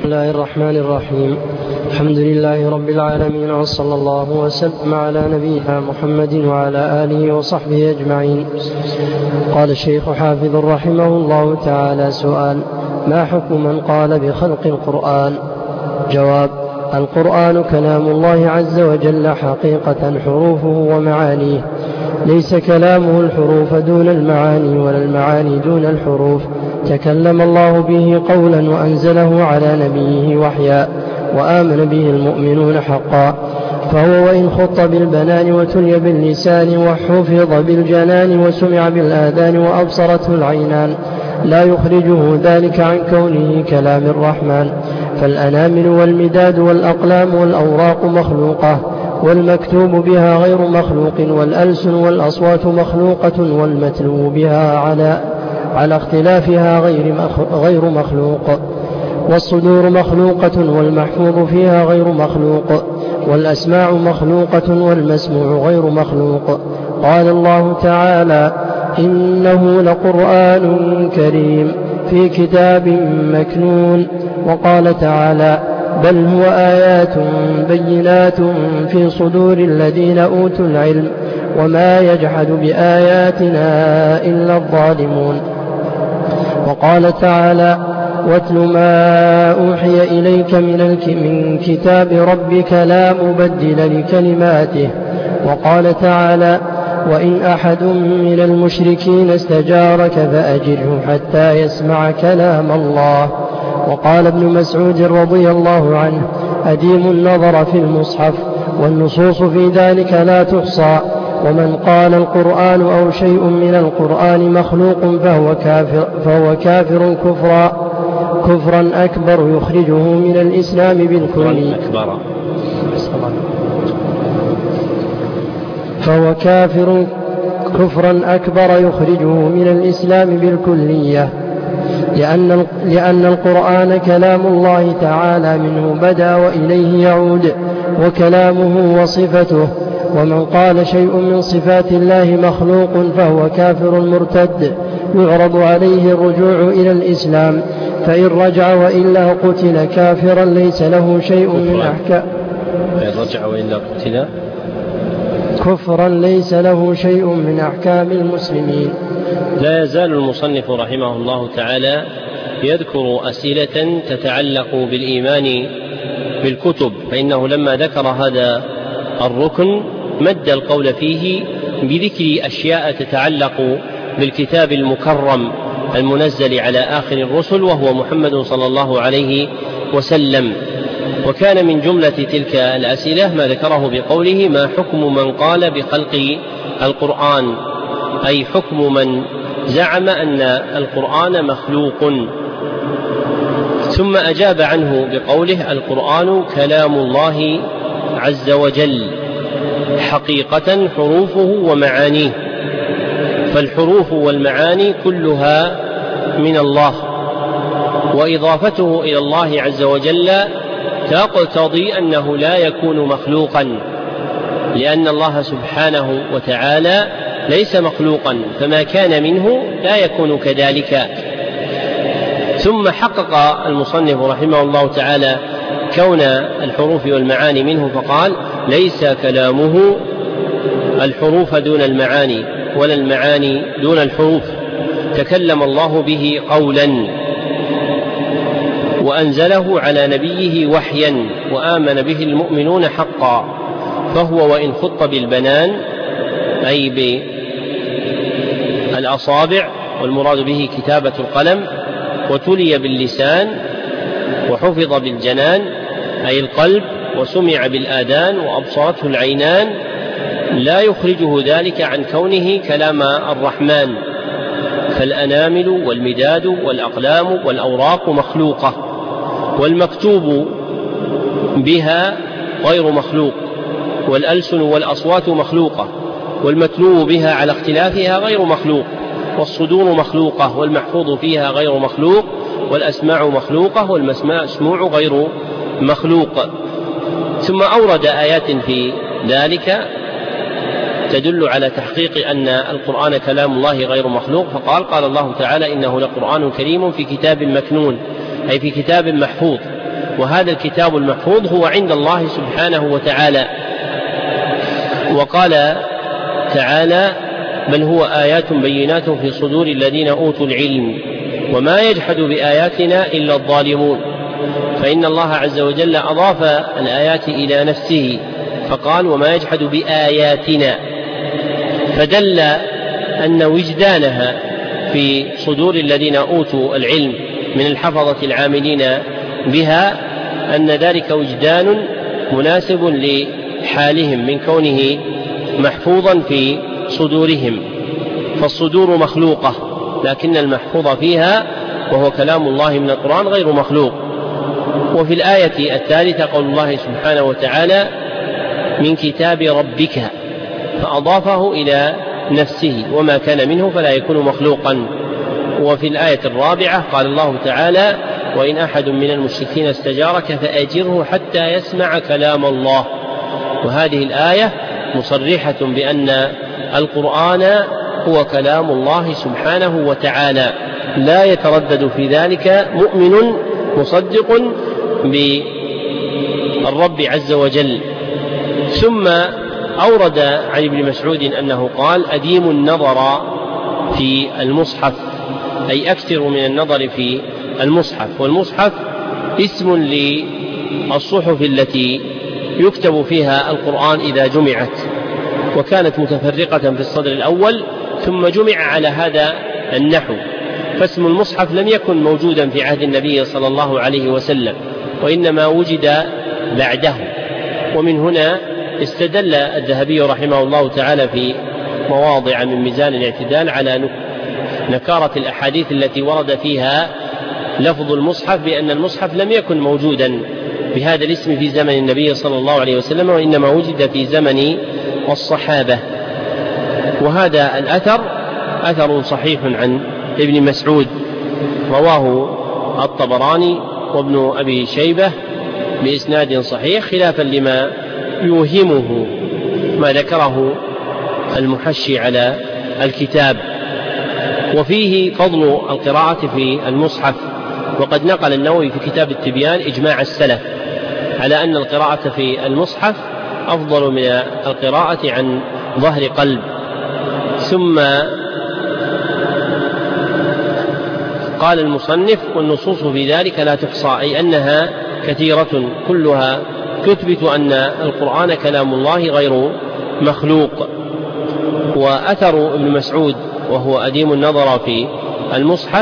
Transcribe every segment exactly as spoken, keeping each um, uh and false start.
الله الرحمن الرحيم. الحمد لله رب العالمين، وصلى الله وسلم على نبينا محمد وعلى آله وصحبه أجمعين. قال الشيخ حافظ رحمه الله تعالى: سؤال: ما حكم من قال بخلق القرآن؟ جواب: القرآن كلام الله عز وجل حقيقة، حروفه ومعانيه، ليس كلامه الحروف دون المعاني ولا المعاني دون الحروف. تكلم الله به قولا وأنزله على نبيه وحيا، وآمن به المؤمنون حقا، فهو وإن خط بالبنان وتلي باللسان وحفظ بالجنان وسمع بالآذان وأبصرته العينان، لا يخرجه ذلك عن كونه كلام الرحمن. فالأنامل والمداد والأقلام والأوراق مخلوقة، والمكتوب بها غير مخلوق، والألسن والأصوات مخلوقة، والمتلو بها على على اختلافها غير مخلوق، والصدور مخلوقة والمحفوظ فيها غير مخلوق، والأسماع مخلوقة والمسموع غير مخلوق. قال الله تعالى: إنه لقرآن كريم في كتاب مكنون. وقال تعالى: بل هو آيات بينات في صدور الذين أوتوا العلم، وما يجحد بآياتنا إلا الظالمون. وقال تعالى: واتل ما أوحي إليك من كتاب ربك لا مبدل لكلماته. وقال تعالى: وإن أحد من المشركين استجارك فأجره حتى يسمع كلام الله. وقال ابن مسعود رضي الله عنه: أديم النظر في المصحف، والنصوص في ذلك لا تحصى، ومن قال القرآن أو شيء من القرآن مخلوق فهو كافر, فهو كافر كفرا كفرا أكبر يخرجه من الإسلام بالكلية فهو كافر كفرا أكبر يخرجه من الإسلام بالكلية، لأن, لأن القرآن كلام الله تعالى، منه بدأ وإليه يعود، وكلامه وصفته. ومن قال شيء من صفات الله مخلوق فهو كافر مرتد، يعرض عليه الرجوع إلى الإسلام، فإن رجع وإلا قتل كافرا ليس له شيء من أحكام فإن رجع وإلا قتل كفرا ليس له شيء من أحكام المسلمين. لا يزال المصنف رحمه الله تعالى يذكر أسئلة تتعلق بالإيمان بالكتب، فإنه لما ذكر هذا الركن مد القول فيه بذكر أشياء تتعلق بالكتاب المكرم المنزل على آخر الرسل، وهو محمد صلى الله عليه وسلم. وكان من جملة تلك الأسئلة ما ذكره بقوله: ما حكم من قال بخلق القرآن، أي حكم من زعم أن القرآن مخلوق. ثم أجاب عنه بقوله: القرآن كلام الله عز وجل حقيقة، حروفه ومعانيه، فالحروف والمعاني كلها من الله، وإضافته إلى الله عز وجل تقتضي أنه لا يكون مخلوقا، لأن الله سبحانه وتعالى ليس مخلوقا، فما كان منه لا يكون كذلك. ثم حقق المصنف رحمه الله تعالى كون الحروف والمعاني منه، فقال: ليس كلامه الحروف دون المعاني ولا المعاني دون الحروف. تكلم الله به قولا وأنزله على نبيه وحيا، وآمن به المؤمنون حقا، فهو وإن خط بالبنان أي بالأصابع، والمراد به كتابة القلم، وتلي باللسان، وحفظ بالجنان أي القلب، وسمع بالآذان، وأبصرته العينان، لا يخرجه ذلك عن كونه كلام الرحمن. فالأنامل والمداد والأقلام والأوراق مخلوقة، والمكتوب بها غير مخلوق، والألسن والأصوات مخلوقة، والمتلو بها على اختلافها غير مخلوق، والصدور مخلوقة، والمحفوظ فيها غير مخلوق، والأسماع مخلوقة، والمسموع غير مخلوق. ثم أورد آيات في ذلك تدل على تحقيق أن القرآن كلام الله غير مخلوق، فقال: قال الله تعالى: إنه لقرآن كريم في كتاب مكنون، أي في كتاب محفوظ. وهذا الكتاب المحفوظ هو عند الله سبحانه وتعالى. وقال تعالى: بل هو آيات بينات في صدور الذين أوتوا العلم وما يجحد بآياتنا إلا الظالمون. فإن الله عز وجل أضاف الآيات إلى نفسه فقال: وما يجحد بآياتنا، فدل أن وجدانها في صدور الذين أوتوا العلم من الحفظة العاملين بها أن ذلك وجدان مناسب لحالهم من كونه محفوظا في صدورهم. فالصدور مخلوقة، لكن المحفوظ فيها وهو كلام الله من القرآن غير مخلوق. وفي الآية الثالثة قول الله سبحانه وتعالى: من كتاب ربك، فأضافه إلى نفسه، وما كان منه فلا يكون مخلوقا. وفي الآية الرابعة قال الله تعالى: وإن أحد من المشركين استجارك فأجره حتى يسمع كلام الله. وهذه الآية مصرحة بأن القرآن هو كلام الله سبحانه وتعالى، لا يتردد في ذلك مؤمن مصدق بالرب عز وجل. ثم أورد عن ابن مسعود أنه قال: أديم النظر في المصحف، أي أكثر من النظر في المصحف. والمصحف اسم للصحف التي يكتب فيها القرآن إذا جمعت، وكانت متفرقة في الصدر الأول ثم جمع على هذا النحو. فاسم المصحف لم يكن موجودا في عهد النبي صلى الله عليه وسلم، وإنما وجد بعده. ومن هنا استدل الذهبي رحمه الله تعالى في مواضع من ميزان الاعتدال على نكارة الأحاديث التي ورد فيها لفظ المصحف بأن المصحف لم يكن موجودا بهذا الاسم في زمن النبي صلى الله عليه وسلم، وإنما وجد في زمن الصحابة. وهذا الأثر أثر صحيح عن ابن مسعود، رواه الطبراني وابن أبي شيبة بإسناد صحيح، خلافا لما يوهمه ما ذكره المحشي على الكتاب. وفيه فضل القراءة في المصحف، وقد نقل النووي في كتاب التبيان إجماع السلف على أن القراءة في المصحف أفضل من القراءة عن ظهر قلب. ثم قال المصنف: والنصوص في ذلك لا تحصى، أي أنها كثيرة كلها تثبت أن القرآن كلام الله غير مخلوق. وأثر ابن مسعود وهو أديم النظر في المصحف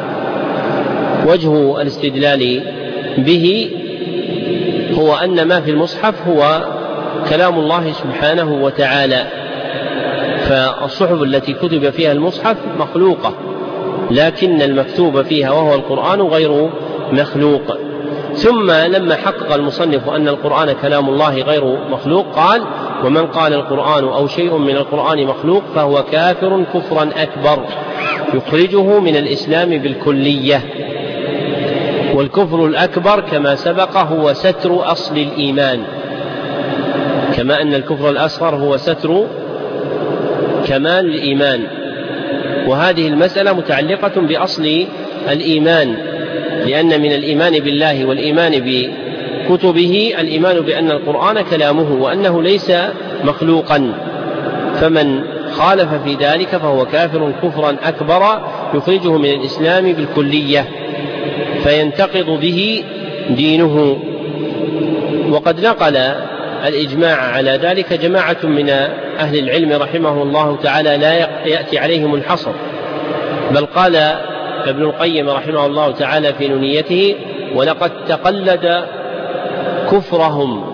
وجه الاستدلال به هو أن ما في المصحف هو كلام الله سبحانه وتعالى، فالصحف التي كتب فيها المصحف مخلوقة، لكن المكتوب فيها وهو القرآن غير مخلوق. ثم لما حقق المصنف أن القرآن كلام الله غير مخلوق قال: ومن قال القرآن أو شيء من القرآن مخلوق فهو كافر كفرا أكبر يخرجه من الإسلام بالكلية. والكفر الأكبر كما سبق هو ستر أصل الإيمان، كما أن الكفر الأصغر هو ستر كمال الإيمان. وهذه المسألة متعلقة بأصل الإيمان، لأن من الإيمان بالله والإيمان بكتبه الإيمان بأن القرآن كلامه وأنه ليس مخلوقا. فمن خالف في ذلك فهو كافر كفرا أكبر يخرجه من الإسلام بالكلية، فينتقض به دينه. وقد نقل الإجماع على ذلك جماعة من أهل العلم رحمه الله تعالى لا يأتي عليهم الحصر، بل قال ابن القيم رحمه الله تعالى في نونيته: ولقد تقلد كفرهم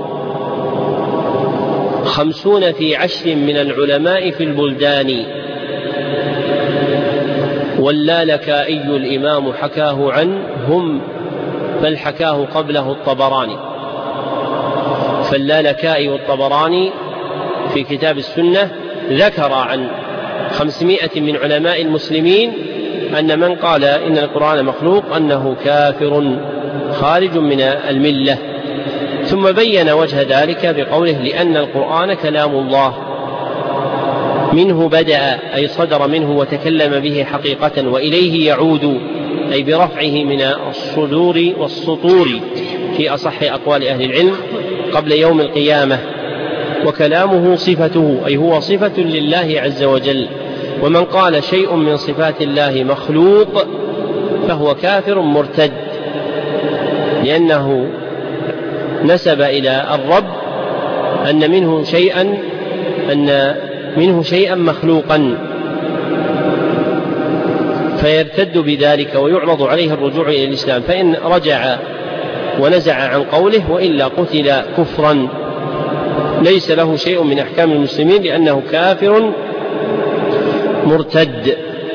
خمسون في عشر من العلماء في البلدان، واللالكائي الإمام حكاه عنهم بل حكاه قبله الطبراني. فاللالكائي والطبراني في كتاب السنة ذكر عن خمسمائة من علماء المسلمين أن من قال إن القرآن مخلوق أنه كافر خارج من الملة. ثم بين وجه ذلك بقوله: لأن القرآن كلام الله منه بدأ، أي صدر منه وتكلم به حقيقة، وإليه يعود، أي برفعه من الصدور والسطور في أصح أقوال أهل العلم قبل يوم القيامة، وكلامه صفته، أي هو صفة لله عز وجل. ومن قال شيء من صفات الله مخلوق فهو كافر مرتد، لأنه نسب إلى الرب أن منه شيئا أن منه شيئا مخلوقا، فيرتد بذلك ويعرض عليه الرجوع إلى الإسلام، فإن رجع ونزع عن قوله وإلا قتل كفرا ليس له شيء من أحكام المسلمين، لأنه كافر مرتد.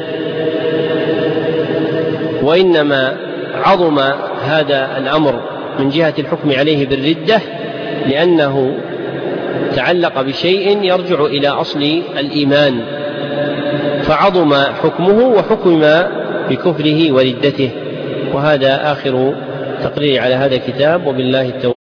وإنما عظم هذا الأمر من جهة الحكم عليه بالردة لأنه تعلق بشيء يرجع إلى أصل الإيمان، فعظم حكمه وحكم بكفره وردته. وهذا آخر تقرير على هذا الكتاب، وبالله التوفيق.